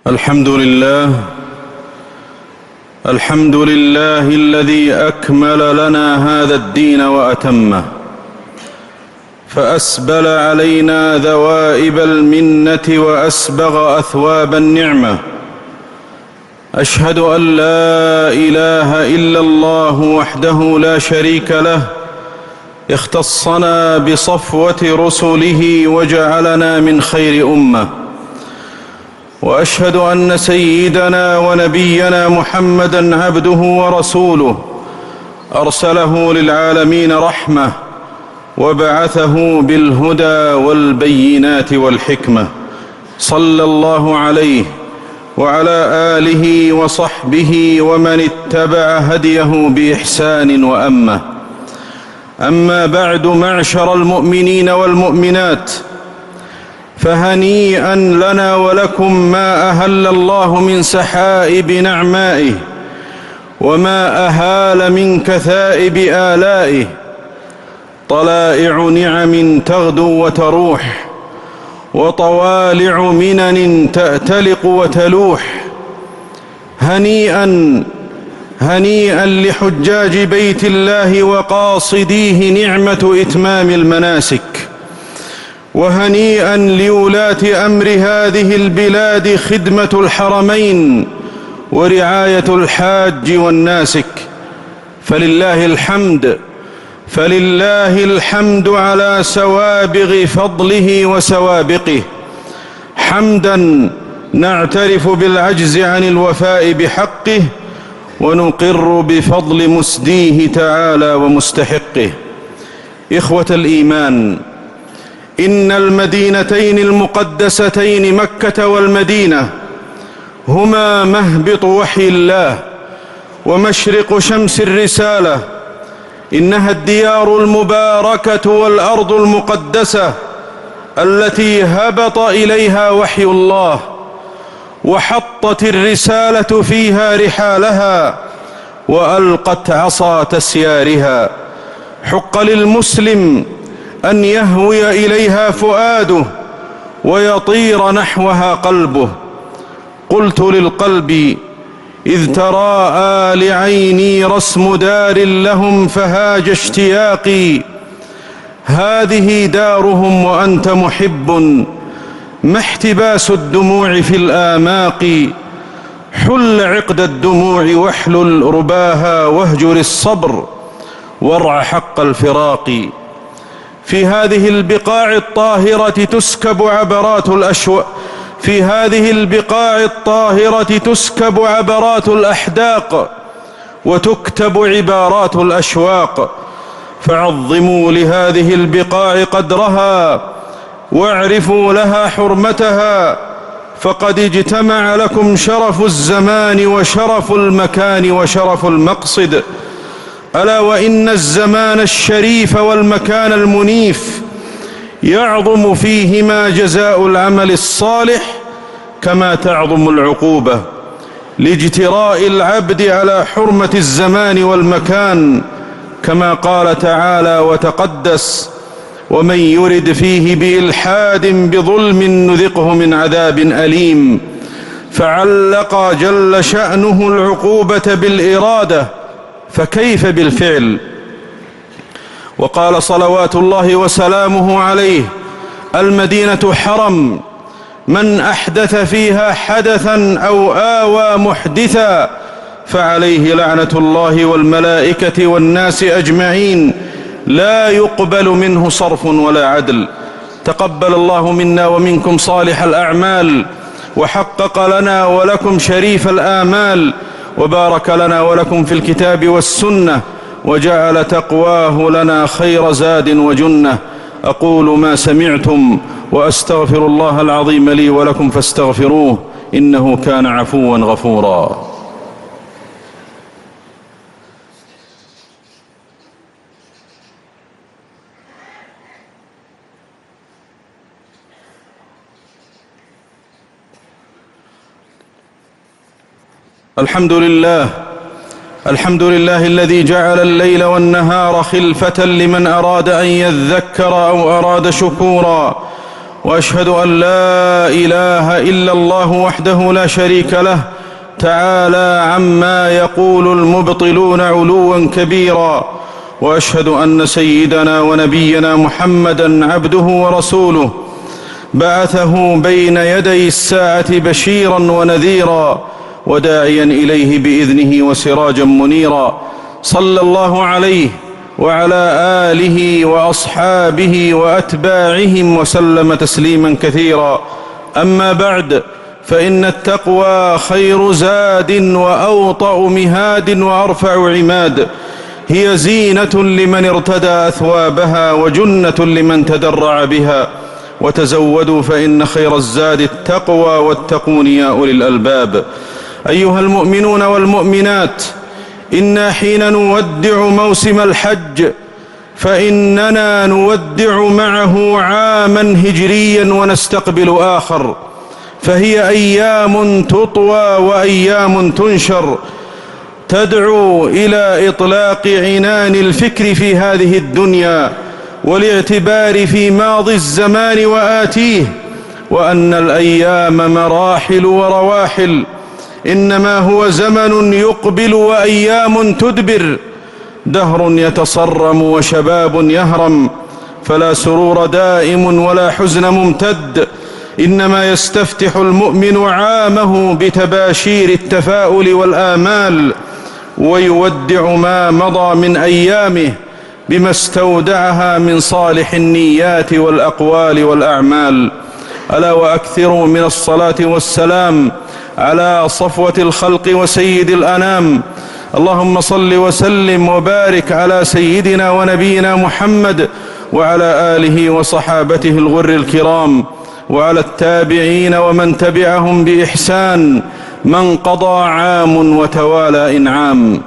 الحمد لله الذي أكمل لنا هذا الدين وأتمه، فأسبل علينا ذوائب المنة وأسبغ أثواب النعمة. أشهد أن لا إله إلا الله وحده لا شريك له، اختصنا بصفوة رسله وجعلنا من خير أمة. وأشهد أن سيدنا ونبينا محمدًا عبده ورسوله، أرسله للعالمين رحمة، وبعثه بالهدى والبينات والحكمة، صلى الله عليه وعلى آله وصحبه ومن اتبع هديه بإحسان وأمة. أما بعد، معشر المؤمنين والمؤمنات، فهنيئا لنا ولكم ما أهل الله من سحائب نعمائه، وما أهال من كثائب آلائه، طلائع نعم تغدو وتروح، وطوالع منن تأتلق وتلوح. هنيئا لحجاج بيت الله وقاصديه نعمة إتمام المناسك، وهنيئا لولاة أمر هذه البلاد خدمة الحرمين ورعاية الحاج والناسك. فلله الحمد على سوابغ فضله وسوابقه، حمدا نعترف بالعجز عن الوفاء بحقه، ونقر بفضل مسديه تعالى ومستحقه. إخوة الإيمان، إن المدينتين المقدستين مكة والمدينة هما مهبط وحي الله ومشرق شمس الرسالة. إنها الديار المباركة والأرض المقدسة التي هبط إليها وحي الله، وحطت الرسالة فيها رحالها، وألقت عصا تسيارها. حق للمسلم أن يهوي إليها فؤاده ويطير نحوها قلبه. قلت للقلب إذ تراءى لعيني رسم دار لهم فهاج اشتياقي، هذه دارهم وأنت محب، ما احتباس الدموع في الآماق. حل عقد الدموع واحلل رباها، واهجر الصبر وارع حق الفراق. في هذه البقاع الطاهرة تسكب عبرات الأحداق، وتكتب عبارات الأشواق. فعظموا لهذه البقاع قدرها، واعرفوا لها حرمتها، فقد اجتمع لكم شرف الزمان وشرف المكان وشرف المقصد. ألا وإن الزمان الشريف والمكان المنيف يعظم فيهما جزاء العمل الصالح كما تعظم العقوبة، لاجتراء العبد على حرمة الزمان والمكان، كما قال تعالى وتقدس: ومن يرد فيه بإلحاد بظلم نذقه من عذاب أليم. فعلق جل شأنه العقوبة بالإرادة، فكيف بالفعل؟ وقال صلوات الله وسلامه عليه: المدينة حرم، من أحدث فيها حدثا أو آوى محدثا فعليه لعنة الله والملائكة والناس أجمعين، لا يقبل منه صرف ولا عدل. تقبل الله منا ومنكم صالح الأعمال، وحقق لنا ولكم شريف الآمال، وبارك لنا ولكم في الكتاب والسنة، وجعل تقواه لنا خير زاد وجنة. أقول ما سمعتم، وأستغفر الله العظيم لي ولكم فاستغفروه، إنه كان عفوا غفورا. الحمد لله الذي جعل الليل والنهار خلفة لمن أراد أن يذكر أو أراد شكورا، وأشهد أن لا إله إلا الله وحده لا شريك له تعالى عما يقول المبطلون علوا كبيرا. وأشهد أن سيدنا ونبينا محمدًا عبده ورسوله بعثه بين يدي الساعة بشيرا ونذيرا وداعيا إليه بإذنه وسراجا منيرا. صلى الله عليه وعلى آله وأصحابه وأتباعهم وسلم تسليما كثيرا. أما بعد، فإن التقوى خير زاد وأوطأ مهاد وأرفع عماد، هي زينة لمن ارتدى أثوابها وجنة لمن تدرع بها. وتزودوا فإن خير الزاد التقوى واتقون يا أولي الألباب. أيها المؤمنون والمؤمنات، إنا حين نودع موسم الحج فإننا نودع معه عاما هجريا ونستقبل آخر، فهي أيام تطوى وأيام تنشر، تدعو إلى إطلاق عنان الفكر في هذه الدنيا والاعتبار في ماضي الزمان وآتيه، وأن الأيام مراحل ورواحل، إنما هو زمن يقبل وأيام تدبر، دهر يتصرم وشباب يهرم، فلا سرور دائم ولا حزن ممتد، إنما يستفتح المؤمن عامه بتباشير التفاؤل والآمال، ويودع ما مضى من أيامه بما استودعها من صالح النيات والأقوال والأعمال. ألا وأكثروا من الصلاة والسلام على صفوة الخلق وسيد الأنام. اللهم صل وسلم وبارك على سيدنا ونبينا محمد وعلى آله وصحابته الغر الكرام، وعلى التابعين ومن تبعهم بإحسان، من قضى عام وتوالى إنعام.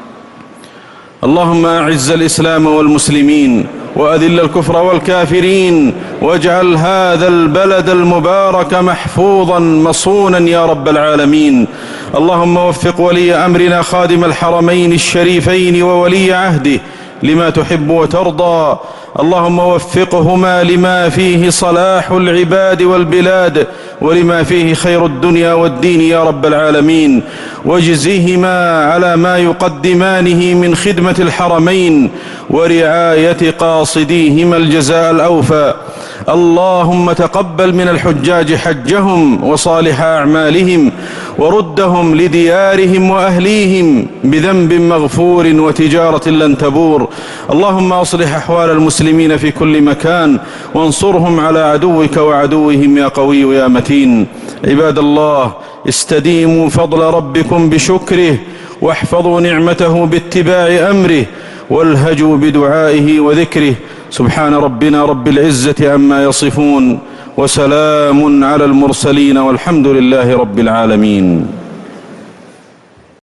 اللهم أعز الإسلام والمسلمين وأذل الكفر والكافرين، واجعل هذا البلد المبارك محفوظا مصونا يا رب العالمين. اللهم وفق ولي أمرنا خادم الحرمين الشريفين وولي عهده لما تحب وترضى. اللهم وفقهما لما فيه صلاح العباد والبلاد ولما فيه خير الدنيا والدين يا رب العالمين، واجزهما على ما يقدمانه من خدمة الحرمين ورعاية قاصديهما الجزاء الأوفى. اللهم تقبل من الحجاج حجهم وصالح أعمالهم، وردهم لديارهم وأهليهم بذنب مغفور وتجارة لن تبور. اللهم أصلح أحوال المسلمين في كل مكان، وانصرهم على عدوك وعدوهم يا قوي يا متين. عباد الله، استديموا فضل ربكم بشكره، واحفظوا نعمته باتباع أمره، والهجوا بدعائه وذكره. سبحان ربنا رب العزة عما يصفون، وسلام على المرسلين، والحمد لله رب العالمين.